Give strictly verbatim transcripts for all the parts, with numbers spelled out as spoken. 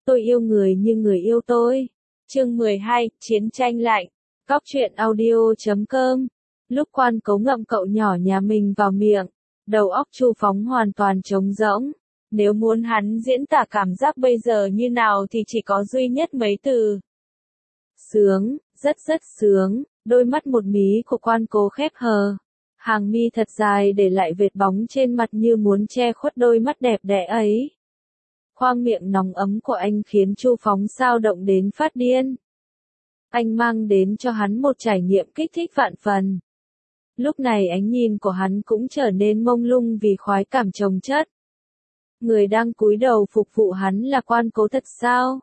Tôi yêu người như người yêu tôi. Chương mười hai, Chiến tranh lạnh. Cóc truyện audio chấm com. Lúc Quan Cố ngậm cậu nhỏ nhà mình vào miệng, đầu óc Chu Phóng hoàn toàn trống rỗng. Nếu muốn hắn diễn tả cảm giác bây giờ như nào thì chỉ có duy nhất mấy từ. Sướng, rất rất sướng. Đôi mắt một mí của Quan Cố khép hờ. Hàng mi thật dài để lại vệt bóng trên mặt như muốn che khuất đôi mắt đẹp đẽ ấy. Khoang miệng nóng ấm của anh khiến Chu Phóng xao động đến phát điên. Anh mang đến cho hắn một trải nghiệm kích thích vạn phần. Lúc này ánh nhìn của hắn cũng trở nên mông lung vì khoái cảm chồng chất. Người đang cúi đầu phục vụ hắn là Quan Cố thật sao?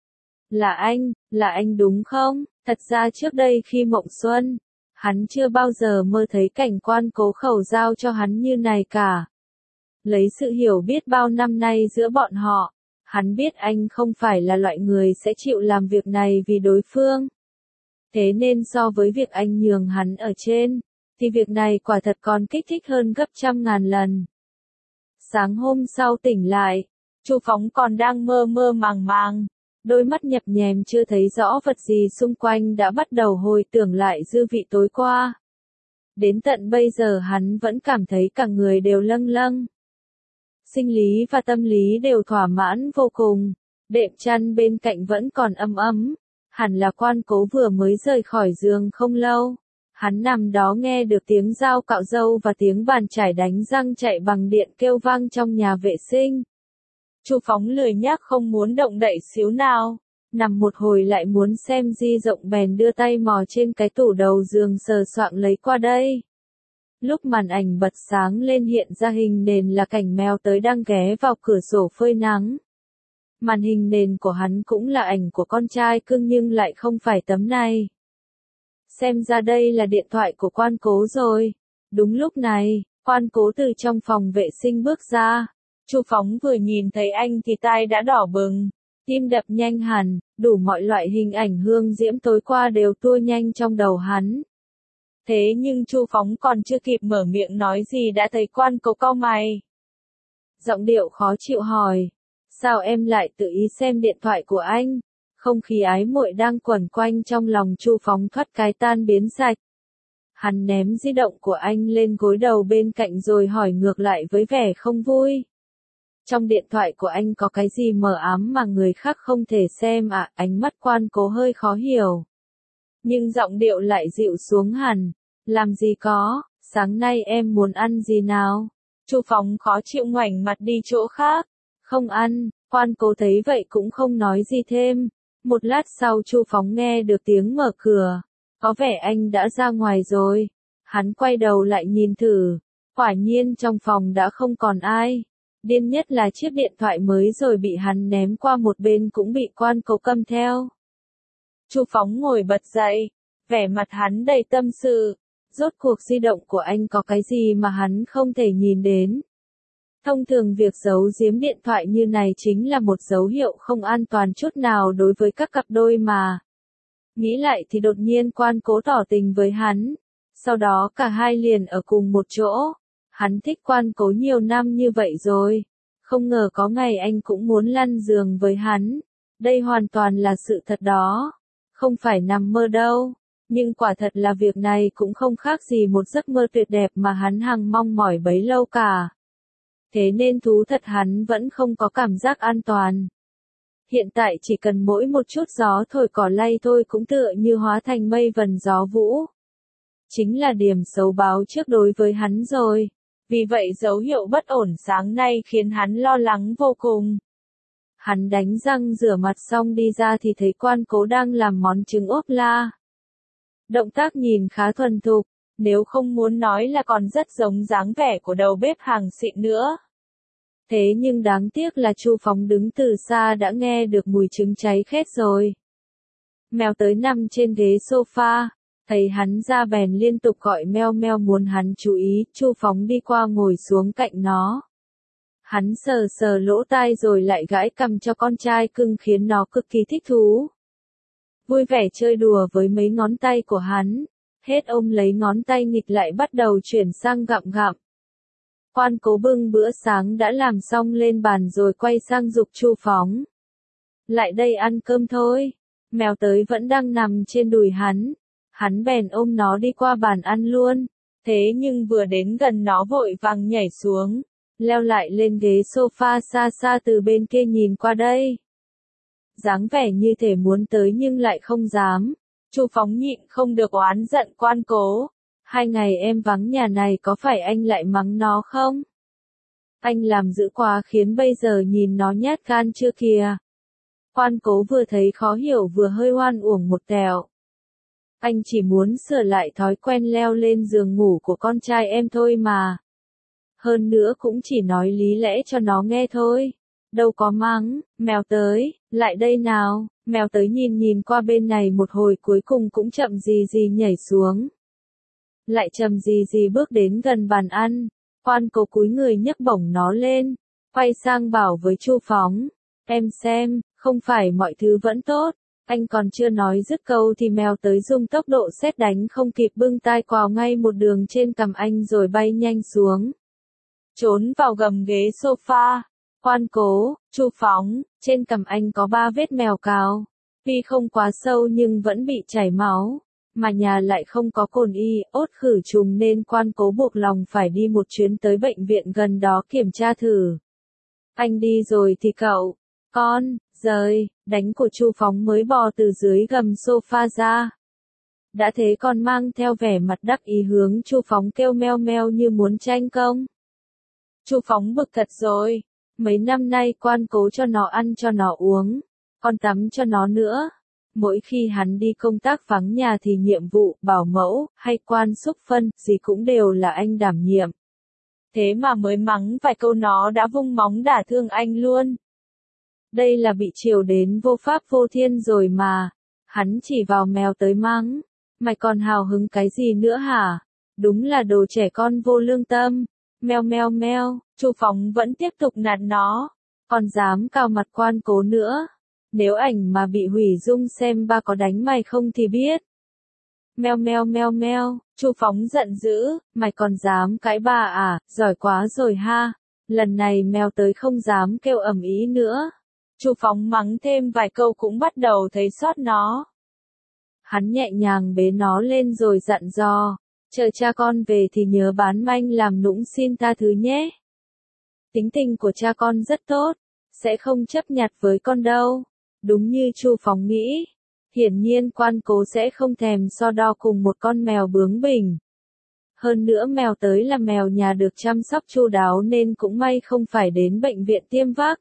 Là anh, là anh đúng không? Thật ra trước đây khi mộng xuân, hắn chưa bao giờ mơ thấy cảnh Quan Cố khẩu giao cho hắn như này cả. Lấy sự hiểu biết bao năm nay giữa bọn họ, hắn biết anh không phải là loại người sẽ chịu làm việc này vì đối phương. Thế nên so với việc anh nhường hắn ở trên, thì việc này quả thật còn kích thích hơn gấp trăm ngàn lần. Sáng hôm sau tỉnh lại, Chu Phóng còn đang mơ mơ màng màng, đôi mắt nhập nhèm chưa thấy rõ vật gì xung quanh đã bắt đầu hồi tưởng lại dư vị tối qua. Đến tận bây giờ hắn vẫn cảm thấy cả người đều lâng lâng. Sinh lý và tâm lý đều thỏa mãn vô cùng, đệm chăn bên cạnh vẫn còn ấm ấm, hẳn là Quan Cố vừa mới rời khỏi giường không lâu. Hắn nằm đó nghe được tiếng dao cạo râu và tiếng bàn chải đánh răng chạy bằng điện kêu vang trong nhà vệ sinh. Chu Phóng lười nhác không muốn động đậy xíu nào, nằm một hồi lại muốn xem di rộng bèn đưa tay mò trên cái tủ đầu giường sờ soạng lấy qua đây. Lúc màn ảnh bật sáng lên hiện ra hình nền là cảnh mèo tới đang ghé vào cửa sổ phơi nắng. Màn hình nền của hắn cũng là ảnh của con trai cưng nhưng lại không phải tấm này. Xem ra đây là điện thoại của Quan Cố rồi. Đúng lúc này, Quan Cố từ trong phòng vệ sinh bước ra. Chu Phóng vừa nhìn thấy anh thì tai đã đỏ bừng, tim đập nhanh hẳn, đủ mọi loại hình ảnh hương diễm tối qua đều tua nhanh trong đầu hắn. Thế nhưng Chu Phóng còn chưa kịp mở miệng nói gì đã thấy Quan Cố cau mày. Giọng điệu khó chịu hỏi, sao em lại tự ý xem điện thoại của anh? Không khí ái muội đang quẩn quanh trong lòng Chu Phóng thoát cái tan biến sạch. Hắn ném di động của anh lên gối đầu bên cạnh rồi hỏi ngược lại với vẻ không vui. Trong điện thoại của anh có cái gì mờ ám mà người khác không thể xem à? Ánh mắt Quan Cố hơi khó hiểu. Nhưng giọng điệu lại dịu xuống hẳn. Làm gì có, sáng nay em muốn ăn gì nào? Chu Phóng khó chịu ngoảnh mặt đi chỗ khác. Không ăn, Quan Cố thấy vậy cũng không nói gì thêm. Một lát sau Chu Phóng nghe được tiếng mở cửa. Có vẻ anh đã ra ngoài rồi. Hắn quay đầu lại nhìn thử. Quả nhiên trong phòng đã không còn ai. Điên nhất là chiếc điện thoại mới rồi bị hắn ném qua một bên cũng bị Quan Cố cầm theo. Chu Phóng ngồi bật dậy. Vẻ mặt hắn đầy tâm sự. Rốt cuộc di động của anh có cái gì mà hắn không thể nhìn đến. Thông thường việc giấu giếm điện thoại như này chính là một dấu hiệu không an toàn chút nào đối với các cặp đôi mà. Nghĩ lại thì đột nhiên Quan Cố tỏ tình với hắn. Sau đó cả hai liền ở cùng một chỗ. Hắn thích Quan Cố nhiều năm như vậy rồi. Không ngờ có ngày anh cũng muốn lăn giường với hắn. Đây hoàn toàn là sự thật đó. Không phải nằm mơ đâu. Nhưng quả thật là việc này cũng không khác gì một giấc mơ tuyệt đẹp mà hắn hằng mong mỏi bấy lâu cả. Thế nên thú thật hắn vẫn không có cảm giác an toàn. Hiện tại chỉ cần mỗi một chút gió thổi cỏ lay thôi cũng tựa như hóa thành mây vần gió vũ. Chính là điểm xấu báo trước đối với hắn rồi. Vì vậy dấu hiệu bất ổn sáng nay khiến hắn lo lắng vô cùng. Hắn đánh răng rửa mặt xong đi ra thì thấy Quan Cố đang làm món trứng ốp la. Động tác nhìn khá thuần thục, nếu không muốn nói là còn rất giống dáng vẻ của đầu bếp hàng xịn nữa. Thế nhưng đáng tiếc là Chu Phóng đứng từ xa đã nghe được mùi trứng cháy khét rồi. Mèo tới nằm trên ghế sofa, thấy hắn ra bèn liên tục gọi meo meo muốn hắn chú ý, Chu Phóng đi qua ngồi xuống cạnh nó. Hắn sờ sờ lỗ tai rồi lại gãi cằm cho con trai cưng khiến nó cực kỳ thích thú. Vui vẻ chơi đùa với mấy ngón tay của hắn, hết ôm lấy ngón tay nghịch lại bắt đầu chuyển sang gặm gặm. Quan Cố bưng bữa sáng đã làm xong lên bàn rồi quay sang giục Chu Phóng. lại đây ăn cơm thôi. Mèo tới vẫn đang nằm trên đùi hắn. Hắn bèn ôm nó đi qua bàn ăn luôn. Thế nhưng vừa đến gần nó vội vàng nhảy xuống, leo lại lên ghế sofa xa xa từ bên kia nhìn qua đây. Dáng vẻ như thể muốn tới nhưng lại không dám. Chu Phóng nhịn không được oán giận Quan Cố. Hai ngày em vắng nhà này có phải anh lại mắng nó không? Anh làm dữ quá khiến bây giờ nhìn nó nhát gan chưa kìa. Quan Cố vừa thấy khó hiểu vừa hơi oan uổng một tẹo. Anh chỉ muốn sửa lại thói quen leo lên giường ngủ của con trai em thôi mà. Hơn nữa cũng chỉ nói lý lẽ cho nó nghe thôi. Đâu có mắng. Mèo tới, lại đây nào. Mèo tới nhìn nhìn qua bên này một hồi cuối cùng cũng chậm gì gì nhảy xuống. Lại chậm gì gì bước đến gần bàn ăn. Quan Cố cúi người nhấc bổng nó lên, quay sang bảo với Chu Phóng, em xem, không phải mọi thứ vẫn tốt. Anh còn chưa nói dứt câu thì mèo tới dùng tốc độ sét đánh không kịp bưng tai quào ngay một đường trên cằm anh rồi bay nhanh xuống. Trốn vào gầm ghế sofa. Quan Cố, Chu Phóng, trên cằm anh có ba vết mèo cào. Tuy không quá sâu nhưng vẫn bị chảy máu. Mà nhà lại không có cồn y, ốt khử trùng nên Quan Cố buộc lòng phải đi một chuyến tới bệnh viện gần đó kiểm tra thử. Anh đi rồi thì cậu, con, rời, đánh của Chu Phóng mới bò từ dưới gầm sofa ra. Đã thế còn mang theo vẻ mặt đắc ý hướng Chu Phóng kêu meo meo như muốn tranh công. Chu Phóng bực thật rồi, mấy năm nay Quan Cố cho nó ăn cho nó uống, còn tắm cho nó nữa. Mỗi khi hắn đi công tác vắng nhà thì nhiệm vụ, bảo mẫu, hay quan xúc phân, gì cũng đều là anh đảm nhiệm. Thế mà mới mắng vài câu nó đã vung móng đả thương anh luôn. Đây là bị chiều đến vô pháp vô thiên rồi mà. Hắn chỉ vào mèo tới mắng. Mày còn hào hứng cái gì nữa hả? Đúng là đồ trẻ con vô lương tâm. Meo meo meo, Chu Phóng vẫn tiếp tục nạt nó. Còn dám cào mặt Quan Cố nữa. Nếu ảnh mà bị hủy dung xem ba có đánh mày không thì biết. Meo meo meo meo, Chu Phóng giận dữ, mày còn dám cãi ba à, giỏi quá rồi ha. Lần này mèo tới không dám kêu ầm ĩ nữa. Chu Phóng mắng thêm vài câu cũng bắt đầu thấy xót nó. Hắn nhẹ nhàng bế nó lên rồi dặn dò, chờ cha con về thì nhớ bán manh làm nũng xin tha thứ nhé. Tính tình của cha con rất tốt, sẽ không chấp nhặt với con đâu. Đúng như Chu Phóng nghĩ, hiển nhiên Quan Cố sẽ không thèm so đo cùng một con mèo bướng bỉnh. Hơn nữa mèo tới là mèo nhà được chăm sóc chu đáo nên cũng may không phải đến bệnh viện tiêm vác.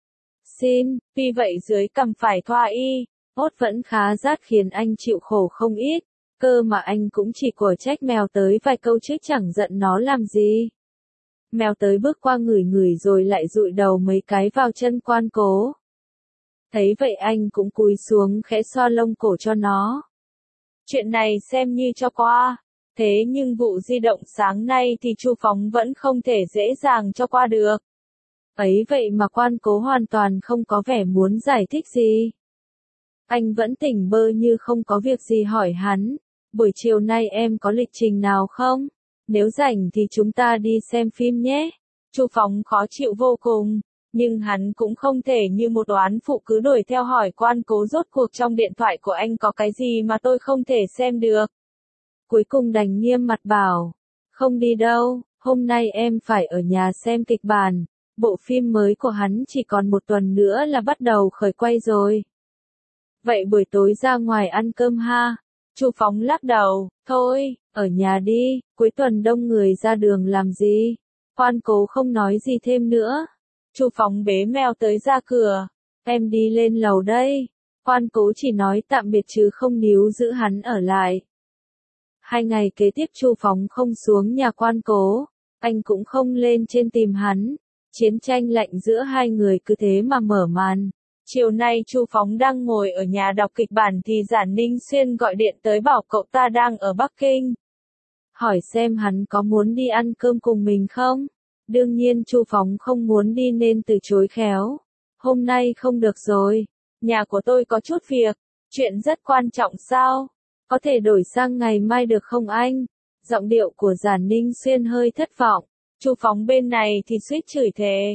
Xin, vì vậy dưới cằm phải thoa y, ốt vẫn khá rát khiến anh chịu khổ không ít, cơ mà anh cũng chỉ của trách mèo tới vài câu chứ chẳng giận nó làm gì. Mèo tới bước qua ngửi ngửi rồi lại dụi đầu mấy cái vào chân Quan Cố. Thấy vậy anh cũng cúi xuống khẽ xoa lông cổ cho nó. Chuyện này xem như cho qua. Thế nhưng vụ di động sáng nay thì Chu Phóng vẫn không thể dễ dàng cho qua được. Ấy vậy mà Quan Cố hoàn toàn không có vẻ muốn giải thích gì. Anh vẫn tỉnh bơ như không có việc gì hỏi hắn. Buổi chiều nay em có lịch trình nào không? Nếu rảnh thì chúng ta đi xem phim nhé. Chu Phóng khó chịu vô cùng. Nhưng hắn cũng không thể như một oán phụ cứ đuổi theo hỏi Quan Cố rốt cuộc trong điện thoại của anh có cái gì mà tôi không thể xem được. Cuối cùng đành nghiêm mặt bảo, không đi đâu, hôm nay em phải ở nhà xem kịch bản, bộ phim mới của hắn chỉ còn một tuần nữa là bắt đầu khởi quay rồi. Vậy buổi tối ra ngoài ăn cơm ha? Chu Phóng lắc đầu, thôi, ở nhà đi, cuối tuần đông người ra đường làm gì? Quan Cố không nói gì thêm nữa. Chu Phóng bế mèo tới ra cửa, em đi lên lầu đây. Quan Cố chỉ nói tạm biệt chứ không níu giữ hắn ở lại. Hai ngày kế tiếp Chu Phóng không xuống nhà Quan Cố, anh cũng không lên trên tìm hắn. Chiến tranh lạnh giữa hai người cứ thế mà mở màn. Chiều nay Chu Phóng đang ngồi ở nhà đọc kịch bản thì Giản Ninh Xuyên gọi điện tới bảo cậu ta đang ở Bắc Kinh. Hỏi xem hắn có muốn đi ăn cơm cùng mình không? Đương nhiên Chu Phóng không muốn đi nên từ chối khéo. Hôm nay không được rồi. Nhà của tôi có chút việc. Chuyện rất quan trọng sao? Có thể đổi sang ngày mai được không anh? Giọng điệu của Giản Ninh Xuyên hơi thất vọng. Chu Phóng bên này thì suýt chửi thề.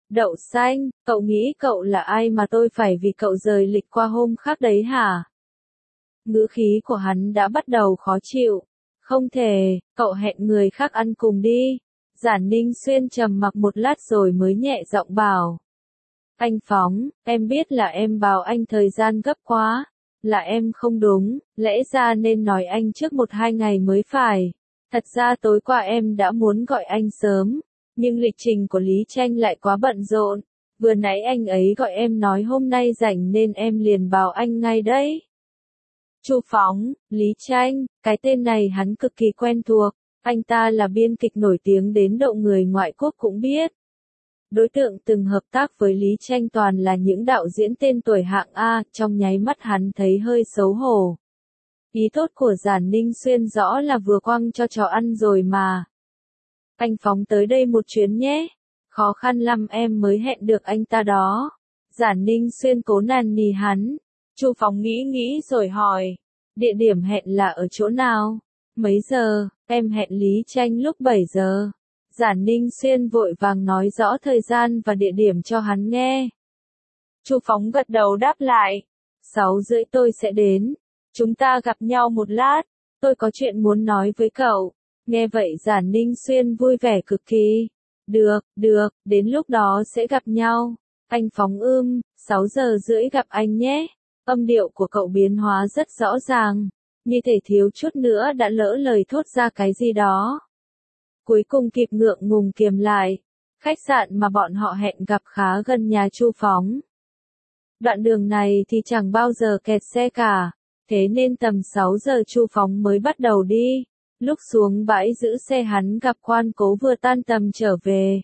Đậu xanh, cậu nghĩ cậu là ai mà tôi phải vì cậu rời lịch qua hôm khác đấy hả? Ngữ khí của hắn đã bắt đầu khó chịu. Không thể, cậu hẹn người khác ăn cùng đi. Giản Ninh Xuyên trầm mặc một lát rồi mới nhẹ giọng bảo. Anh Phóng, em biết là em bảo anh thời gian gấp quá. Là em không đúng, lẽ ra nên nói anh trước một hai ngày mới phải. Thật ra tối qua em đã muốn gọi anh sớm, nhưng lịch trình của Lý Tranh lại quá bận rộn. Vừa nãy anh ấy gọi em nói hôm nay rảnh nên em liền bảo anh ngay đấy. Chu Phóng, Lý Tranh, cái tên này hắn cực kỳ quen thuộc, anh ta là biên kịch nổi tiếng đến độ người ngoại quốc cũng biết. Đối tượng từng hợp tác với Lý Tranh toàn là những đạo diễn tên tuổi hạng A, trong nháy mắt hắn thấy hơi xấu hổ. Ý tốt của Giản Ninh Xuyên rõ là vừa quăng cho chó ăn rồi mà. Anh Phóng tới đây một chuyến nhé, khó khăn lắm em mới hẹn được anh ta đó. Giản Ninh Xuyên cố năn nỉ hắn. Chu Phóng nghĩ nghĩ rồi hỏi, địa điểm hẹn là ở chỗ nào? Mấy giờ? Em hẹn Lý Tranh lúc bảy giờ. Giản Ninh Xuyên vội vàng nói rõ thời gian và địa điểm cho hắn nghe. Chu Phóng gật đầu đáp lại, sáu rưỡi tôi sẽ đến. Chúng ta gặp nhau một lát, tôi có chuyện muốn nói với cậu. Nghe vậy Giản Ninh Xuyên vui vẻ cực kỳ. Được, được, đến lúc đó sẽ gặp nhau. Anh Phóng ưm, sáu giờ rưỡi gặp anh nhé. Âm điệu của cậu biến hóa rất rõ ràng, như thể thiếu chút nữa đã lỡ lời thốt ra cái gì đó. Cuối cùng kịp ngượng ngùng kiềm lại. Khách sạn mà bọn họ hẹn gặp khá gần nhà Chu Phóng. Đoạn đường này thì chẳng bao giờ kẹt xe cả, thế nên tầm sáu giờ Chu Phóng mới bắt đầu đi. Lúc xuống bãi giữ xe hắn gặp Quan Cố vừa tan tầm trở về.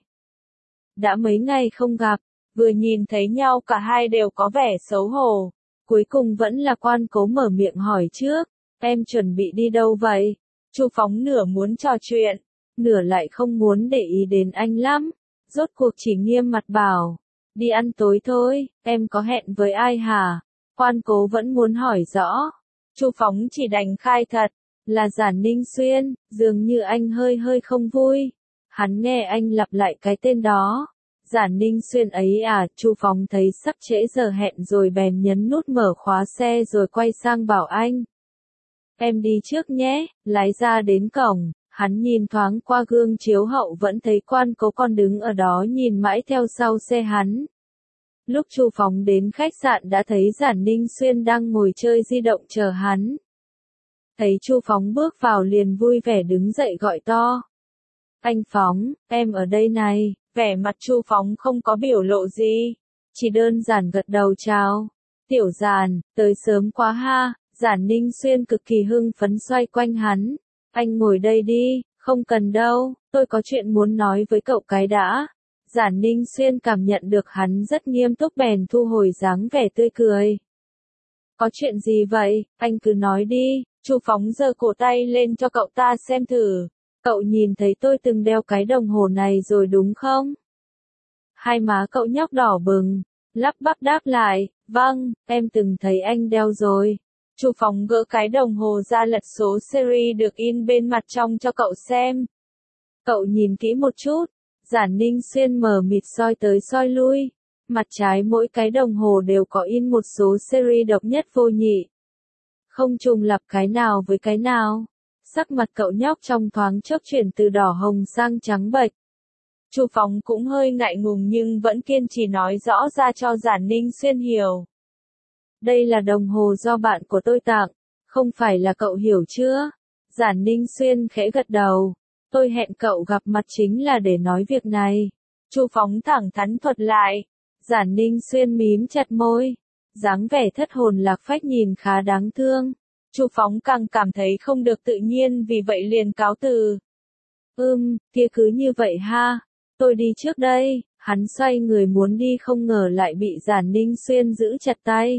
Đã mấy ngày không gặp, vừa nhìn thấy nhau cả hai đều có vẻ xấu hổ. Cuối cùng vẫn là Quan Cố mở miệng hỏi trước, em chuẩn bị đi đâu vậy? Chu Phóng nửa muốn trò chuyện, nửa lại không muốn để ý đến anh lắm. Rốt cuộc chỉ nghiêm mặt bảo, đi ăn tối thôi, em có hẹn với ai hả? Quan Cố vẫn muốn hỏi rõ. Chu Phóng chỉ đành khai thật, là Giản Ninh Xuyên, dường như anh hơi hơi không vui. Hắn nghe anh lặp lại cái tên đó. Giản Ninh Xuyên ấy à, Chu Phóng thấy sắp trễ giờ hẹn rồi bèn nhấn nút mở khóa xe rồi quay sang bảo anh. Em đi trước nhé, lái ra đến cổng, hắn nhìn thoáng qua gương chiếu hậu vẫn thấy Quan Cố còn đứng ở đó nhìn mãi theo sau xe hắn. Lúc Chu Phóng đến khách sạn đã thấy Giản Ninh Xuyên đang ngồi chơi di động chờ hắn. Thấy Chu Phóng bước vào liền vui vẻ đứng dậy gọi to. Anh Phóng, em ở đây này. Vẻ mặt Chu Phóng không có biểu lộ gì, chỉ đơn giản gật đầu chào. Tiểu Giản, tới sớm quá ha. Giản Ninh Xuyên cực kỳ hưng phấn xoay quanh hắn. Anh ngồi đây đi, không cần đâu, tôi có chuyện muốn nói với cậu cái đã. Giản Ninh Xuyên cảm nhận được hắn rất nghiêm túc bèn thu hồi dáng vẻ tươi cười. Có chuyện gì vậy, anh cứ nói đi. Chu Phóng giơ cổ tay lên cho cậu ta xem thử. Cậu nhìn thấy tôi từng đeo cái đồng hồ này rồi đúng không? Hai má cậu nhóc đỏ bừng, lắp bắp đáp lại, vâng, em từng thấy anh đeo rồi. Chu Phóng gỡ cái đồng hồ ra lật số series được in bên mặt trong cho cậu xem. Cậu nhìn kỹ một chút, Giản Ninh Xuyên mờ mịt soi tới soi lui. Mặt trái mỗi cái đồng hồ đều có in một số series độc nhất vô nhị. Không trùng lặp cái nào với cái nào. Sắc mặt cậu nhóc trong thoáng chốc chuyển từ đỏ hồng sang trắng bệch. Chu Phóng cũng hơi ngại ngùng nhưng vẫn kiên trì nói rõ ra cho Giản Ninh Xuyên hiểu. Đây là đồng hồ do bạn của tôi tặng, không phải là cậu hiểu chưa? Giản Ninh Xuyên khẽ gật đầu. Tôi hẹn cậu gặp mặt chính là để nói việc này. Chu Phóng thẳng thắn thuật lại. Giản Ninh Xuyên mím chặt môi. Dáng vẻ thất hồn lạc phách nhìn khá đáng thương. Chu Phóng càng cảm thấy không được tự nhiên vì vậy liền cáo từ. Ừm, kia cứ như vậy ha. Tôi đi trước đây. Hắn xoay người muốn đi không ngờ lại bị Giản Ninh Xuyên giữ chặt tay.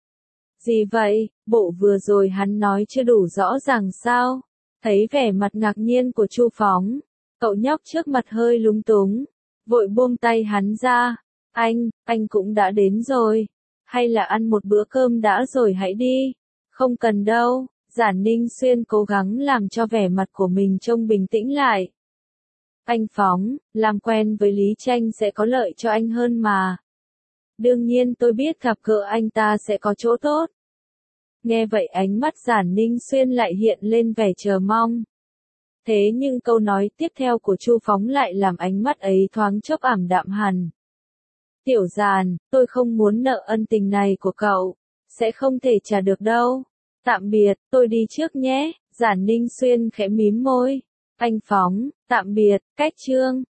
Gì vậy, bộ vừa rồi hắn nói chưa đủ rõ ràng sao? Thấy vẻ mặt ngạc nhiên của Chu Phóng, cậu nhóc trước mặt hơi lúng túng, vội buông tay hắn ra. Anh, anh cũng đã đến rồi. Hay là ăn một bữa cơm đã rồi hãy đi. Không cần đâu. Giản Ninh Xuyên cố gắng làm cho vẻ mặt của mình trông bình tĩnh lại. Anh Phóng, làm quen với Lý Tranh sẽ có lợi cho anh hơn mà. Đương nhiên tôi biết gặp gỡ anh ta sẽ có chỗ tốt. Nghe vậy ánh mắt Giản Ninh Xuyên lại hiện lên vẻ chờ mong. Thế nhưng câu nói tiếp theo của Chu Phóng lại làm ánh mắt ấy thoáng chốc ảm đạm hẳn. Tiểu Giản, tôi không muốn nợ ân tình này của cậu, sẽ không thể trả được đâu. Tạm biệt, tôi đi trước nhé. Giản Ninh Xuyên khẽ mím môi. Anh Phóng, tạm biệt, cách chương.